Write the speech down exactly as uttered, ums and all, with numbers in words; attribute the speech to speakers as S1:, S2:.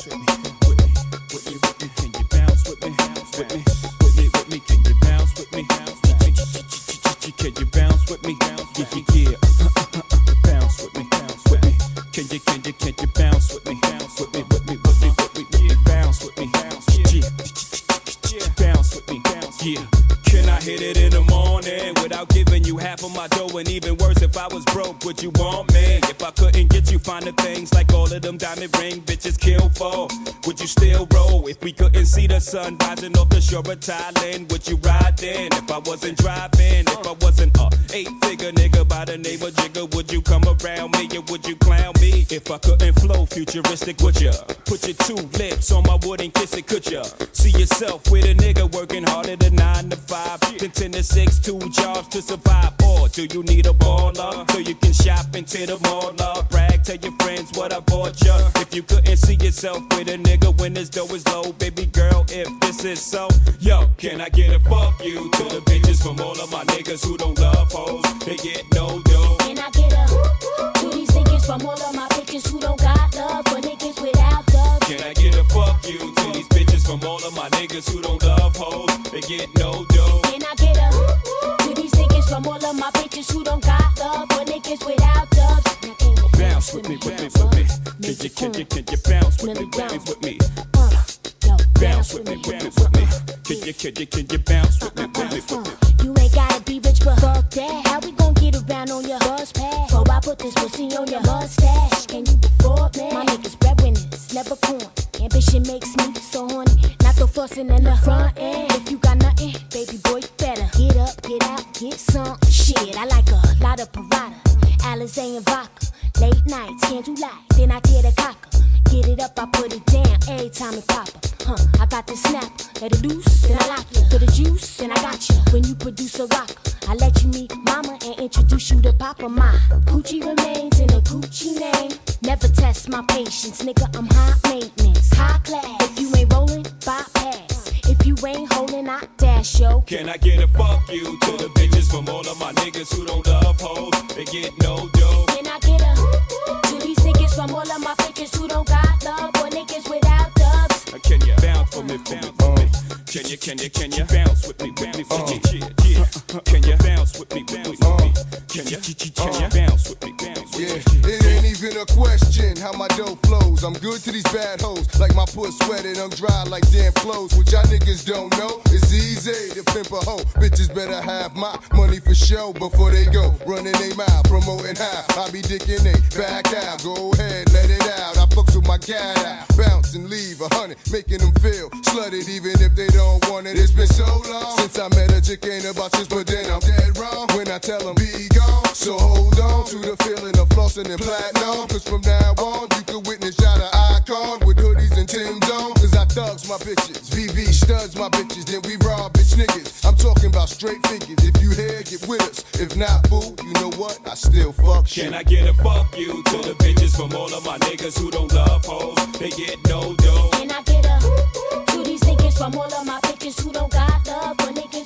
S1: bounce with me, with me, with me, with me? Can you bounce with me, with me, with me, with me? Can you bounce with me? Can you bounce with me? Yeah, yeah, yeah. Bounce with me, with me. Can you, can you, can you bounce with me? With me, with me, with me, with me, with me. Bounce with me, yeah. Bounce with me, yeah. Can I hit it in the morning without giving you half of my dough? And even worse, if I was broke, would you want me? If I couldn't get you finer things like all of them diamond ring bitches kill for, would you still roll? If we couldn't see the sun rising off the shore of Thailand, would you ride then? If I wasn't driving, if I wasn't a eight-figure nigga by the name of Jigga, would you come around me or would you clown me? If I couldn't flow futuristic, would ya? Put your two lips on my wood and kiss it, could ya? See yourself with a nigga working harder than nine to five, then ten to six, two jobs to survive. Or do you need a baller so you can shop into the mall? Love, brag, tell your friends what I bought ya. If you couldn't see yourself with a nigga when his dough is low, baby girl, if this is so, yo, can I get a fuck you to the bitches from all of my niggas who don't love hoes? They get no dough.
S2: Can I get a to these niggas from all of my bitches who don't got love for niggas without dubs?
S1: Can I get a fuck you to these bitches from all of my niggas who don't love hoes? They get no dough.
S2: Can I get a to these niggas from all of my bitches who don't got love for niggas without dubs?
S1: Bounce with me, with me, with me. Can you, can you, can you bounce with me, with me, with me? Bounce with me, with me, with me. Can you, can you, can you bounce with me, with me, with me?
S2: You ain't gotta be rich, but fuck that. How we gon' get around on your bus pass? So I put this pussy on your mustache. Can you afford me? My niggas breadwinners, never corn. Ambition makes me so horny. Not the fussing in the front end. If you got nothing, baby boy, you better get up, get out, get some shit. I like a lot of Parada, Alizé and vodka. Late nights, candlelight, then I tear the cocker. Get it up, I put it down every time it pop up. Huh, I got the snap, let it loose, then I lock you. For the juice, then I got you. When you produce a rocker, I let you meet mama and introduce you to papa. My Gucci remains in a Gucci name. Never test my patience, nigga, I'm high maintenance, high class. If you ain't rolling, bypass. If you ain't holding, I dash, yo.
S1: Can I get a fuck you to the bitches from all of my niggas who don't love hoes? They get no dough.
S2: Can I get a to these niggas from all of my bitches who don't got love for niggas without dubs?
S1: Can you bounce for me, bounce for me? Can you, can you, can you bounce with me, with me, with me? Yeah, yeah. Can you bounce with me, bounce with me? Can you, can you bounce with me, bounce with me?
S3: Yeah, it ain't even a question how my dough flows. I'm good to these bad hoes, like my puss sweated, I'm dry like damn clothes. What y'all niggas don't know, it's easy to pimp a hoe. Bitches better have my money for show before they go running they mouth, promoting how I be dicking they back out. Go ahead, let it out. I fucks with my cat out, bounce and leave a hundred, making them feel slutted even if they don't want it. It's been so long since I met a chick, ain't about this, but then I'm dead wrong when I tell them be gone. So hold on to the feeling of flossing and platinum, cause from now on you can witness y'all the icon with hoodies and Tim's on. Cause I thugs my bitches, V V studs my bitches, then we rob bitch niggas. I'm talking about straight figures. If you here, get with us. If not, boo, you know what? I still fuck shit.
S1: Can I get a fuck you to the bitches from all of my niggas who don't love hoes? They get no dough.
S2: Can I get a to these niggas from all of my bitches who don't got love for niggas